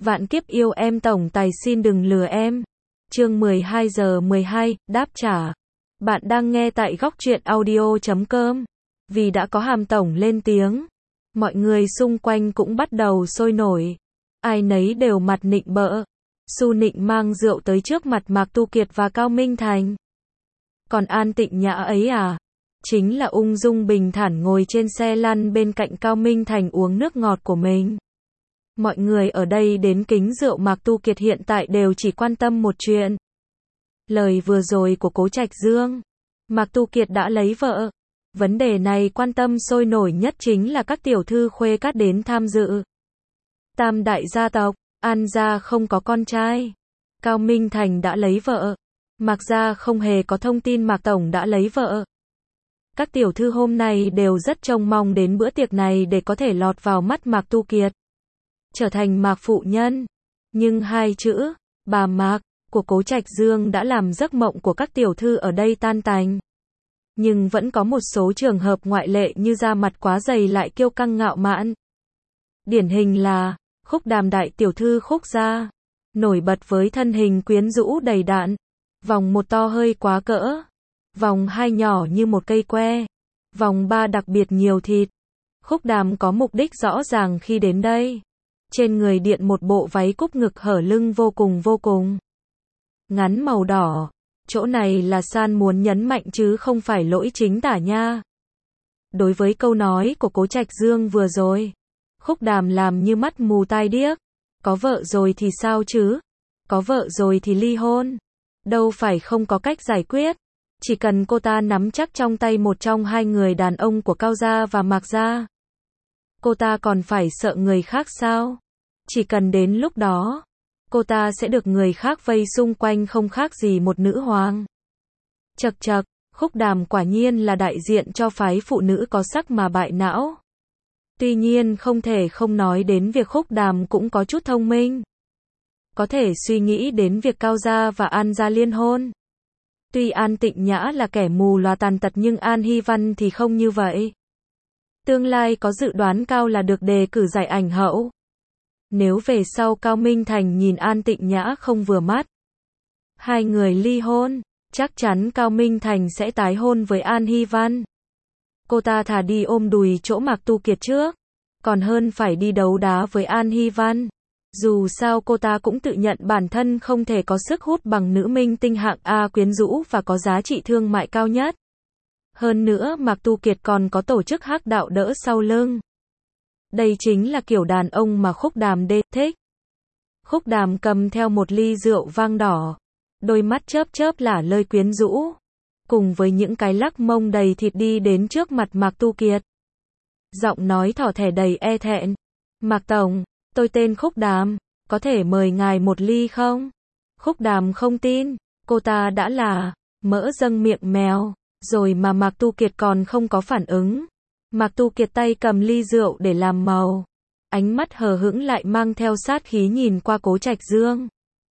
Vạn kiếp yêu em tổng tài xin đừng lừa em. Chương 12 giờ 12, đáp trả. Bạn đang nghe tại góc truyện audio.com. Vì đã có Hàm tổng lên tiếng, mọi người xung quanh cũng bắt đầu sôi nổi. Ai nấy đều mặt nịnh bợ. Xu Nịnh mang rượu tới trước mặt Mạc Tu Kiệt và Cao Minh Thành. Còn An Tịnh Nhã ấy à? Chính là ung dung bình thản ngồi trên xe lăn bên cạnh Cao Minh Thành uống nước ngọt của mình. Mọi người ở đây đến kính rượu Mạc Tu Kiệt hiện tại đều chỉ quan tâm một chuyện. Lời vừa rồi của Cố Trạch Dương. Mạc Tu Kiệt đã lấy vợ. Vấn đề này quan tâm sôi nổi nhất chính là các tiểu thư khuê các đến tham dự. Tam đại gia tộc, An gia không có con trai. Cao Minh Thành đã lấy vợ. Mạc gia không hề có thông tin Mạc Tổng đã lấy vợ. Các tiểu thư hôm nay đều rất trông mong đến bữa tiệc này để có thể lọt vào mắt Mạc Tu Kiệt. Trở thành Mạc phụ nhân. Nhưng hai chữ, bà Mạc, của Cố Trạch Dương đã làm giấc mộng của các tiểu thư ở đây tan tành. Nhưng vẫn có một số trường hợp ngoại lệ như da mặt quá dày lại kiêu căng ngạo mạn. Điển hình là Khúc Đàm đại tiểu thư Khúc gia, nổi bật với thân hình quyến rũ đầy đặn, vòng một to hơi quá cỡ, vòng hai nhỏ như một cây que, vòng ba đặc biệt nhiều thịt. Khúc Đàm có mục đích rõ ràng khi đến đây. Trên người điện một bộ váy cúp ngực hở lưng vô cùng ngắn màu đỏ. Chỗ này là San muốn nhấn mạnh chứ không phải lỗi chính tả nha. Đối với câu nói của Cố Trạch Dương vừa rồi, Khúc Đàm làm như mắt mù tai điếc. Có vợ rồi thì sao chứ? Có vợ rồi thì ly hôn. Đâu phải không có cách giải quyết. Chỉ cần cô ta nắm chắc trong tay một trong hai người đàn ông của Cao gia và Mạc gia. Cô ta còn phải sợ người khác sao? Chỉ cần đến lúc đó, cô ta sẽ được người khác vây xung quanh không khác gì một nữ hoàng. Chậc chậc, Khúc Đàm quả nhiên là đại diện cho phái phụ nữ có sắc mà bại não. Tuy nhiên không thể không nói đến việc Khúc Đàm cũng có chút thông minh. Có thể suy nghĩ đến việc Cao gia và An gia liên hôn. Tuy An Tịnh Nhã là kẻ mù loà tàn tật nhưng An Hy Văn thì không như vậy. Tương lai có dự đoán cao là được đề cử giải ảnh hậu. Nếu về sau Cao Minh Thành nhìn An Tịnh Nhã không vừa mắt, hai người ly hôn, chắc chắn Cao Minh Thành sẽ tái hôn với An Hy Văn. Cô ta thà đi ôm đùi chỗ Mạc Tu Kiệt trước, còn hơn phải đi đấu đá với An Hy Văn. Dù sao cô ta cũng tự nhận bản thân không thể có sức hút bằng nữ minh tinh hạng A quyến rũ và có giá trị thương mại cao nhất. Hơn nữa Mạc Tu Kiệt còn có tổ chức hắc đạo đỡ sau lưng. Đây chính là kiểu đàn ông mà Khúc Đàm thích. Khúc Đàm cầm theo một ly rượu vang đỏ, đôi mắt chớp chớp lả lơi quyến rũ, cùng với những cái lắc mông đầy thịt đi đến trước mặt Mạc Tu Kiệt. Giọng nói thỏ thẻ đầy e thẹn. Mạc Tổng, tôi tên Khúc Đàm, có thể mời ngài một ly không? Khúc Đàm không tin, cô ta đã là mỡ dâng miệng mèo, rồi mà Mạc Tu Kiệt còn không có phản ứng. Mạc Tu Kiệt tay cầm ly rượu để làm màu. Ánh mắt hờ hững lại mang theo sát khí nhìn qua Cố Trạch Dương.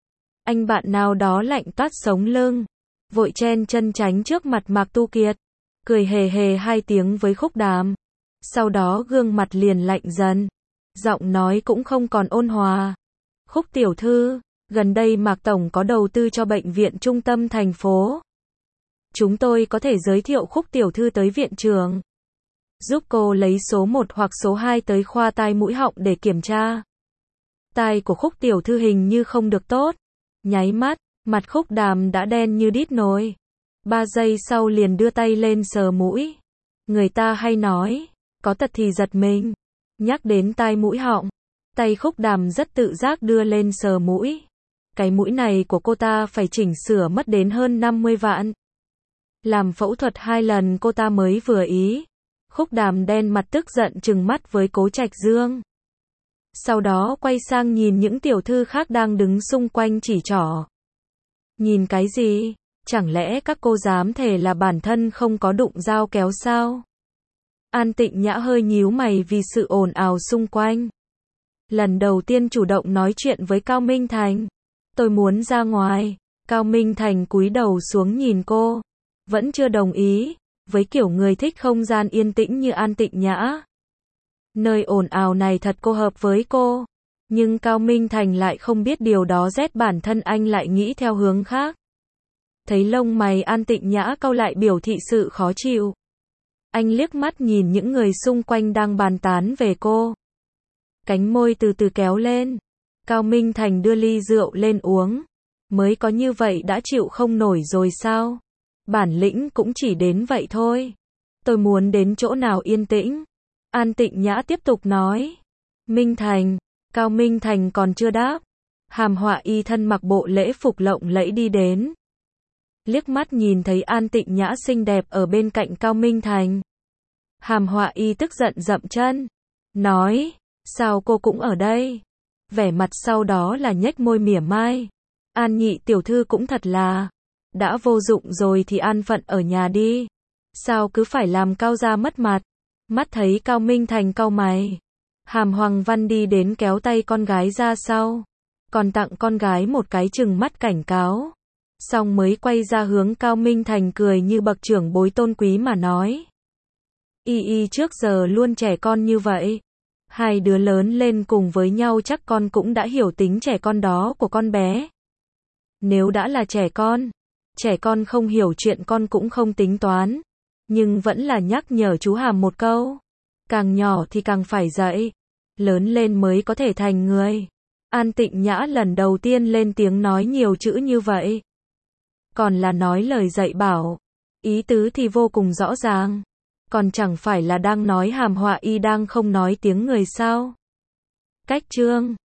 Anh bạn nào đó lạnh toát sống lưng, vội chen chân tránh trước mặt Mạc Tu Kiệt, cười hề hề hai tiếng với Khúc Đàm. Sau đó gương mặt liền lạnh dần, giọng nói cũng không còn ôn hòa. Khúc tiểu thư, gần đây Mạc Tổng có đầu tư cho bệnh viện trung tâm thành phố. Chúng tôi có thể giới thiệu Khúc tiểu thư tới viện trưởng, giúp cô lấy số 1 hoặc số 2 tới khoa tai mũi họng để kiểm tra. Tai của Khúc tiểu thư hình như không được tốt. Nháy mắt, mặt Khúc Đàm đã đen như đít nồi. 3 giây sau liền đưa tay lên sờ mũi. Người ta hay nói, có tật thì giật mình. Nhắc đến tai mũi họng, tay Khúc Đàm rất tự giác đưa lên sờ mũi. Cái mũi này của cô ta phải chỉnh sửa mất đến hơn 50 vạn. Làm phẫu thuật 2 lần cô ta mới vừa ý. Khúc Đàm đen mặt tức giận trừng mắt với Cố Trạch Dương. Sau đó quay sang nhìn những tiểu thư khác đang đứng xung quanh chỉ trỏ. Nhìn cái gì? Chẳng lẽ các cô dám thề là bản thân không có đụng dao kéo sao? An Tịnh Nhã hơi nhíu mày vì sự ồn ào xung quanh. Lần đầu tiên chủ động nói chuyện với Cao Minh Thành. Tôi muốn ra ngoài. Cao Minh Thành cúi đầu xuống nhìn cô. Vẫn chưa đồng ý. Với kiểu người thích không gian yên tĩnh như An Tịnh Nhã. Nơi ồn ào này thật cô hợp với cô. Nhưng Cao Minh Thành lại không biết điều đó rét bản thân anh lại nghĩ theo hướng khác. Thấy lông mày An Tịnh Nhã cau lại biểu thị sự khó chịu. Anh liếc mắt nhìn những người xung quanh đang bàn tán về cô. Cánh môi từ từ kéo lên. Cao Minh Thành đưa ly rượu lên uống. Mới có như vậy đã chịu không nổi rồi sao? Bản lĩnh cũng chỉ đến vậy thôi. Tôi muốn đến chỗ nào yên tĩnh. An Tịnh Nhã tiếp tục nói. Minh Thành. Cao Minh Thành còn chưa đáp. Hàm Họa Y thân mặc bộ lễ phục lộng lẫy đi đến. Liếc mắt nhìn thấy An Tịnh Nhã xinh đẹp ở bên cạnh Cao Minh Thành. Hàm Họa Y tức giận dậm chân. Nói, sao cô cũng ở đây? Vẻ mặt sau đó là nhếch môi mỉa mai. An nhị tiểu thư cũng thật là. Đã vô dụng rồi thì an phận ở nhà đi. Sao cứ phải làm Cao gia mất mặt? Mắt thấy Cao Minh Thành cau mày. Hàm Hoàng Văn đi đến kéo tay con gái ra sau. Còn tặng con gái một cái chừng mắt cảnh cáo. Xong mới quay ra hướng Cao Minh Thành cười như bậc trưởng bối tôn quý mà nói. Y trước giờ luôn trẻ con như vậy. Hai đứa lớn lên cùng với nhau chắc con cũng đã hiểu tính trẻ con đó của con bé. Nếu đã là trẻ con không hiểu chuyện con cũng không tính toán. Nhưng vẫn là nhắc nhở chú Hàm một câu. Càng nhỏ thì càng phải dạy. Lớn lên mới có thể thành người. An Tịnh Nhã lần đầu tiên lên tiếng nói nhiều chữ như vậy. Còn là nói lời dạy bảo. Ý tứ thì vô cùng rõ ràng. Còn chẳng phải là đang nói Hàm Họa Y đang không nói tiếng người sao? Cách chương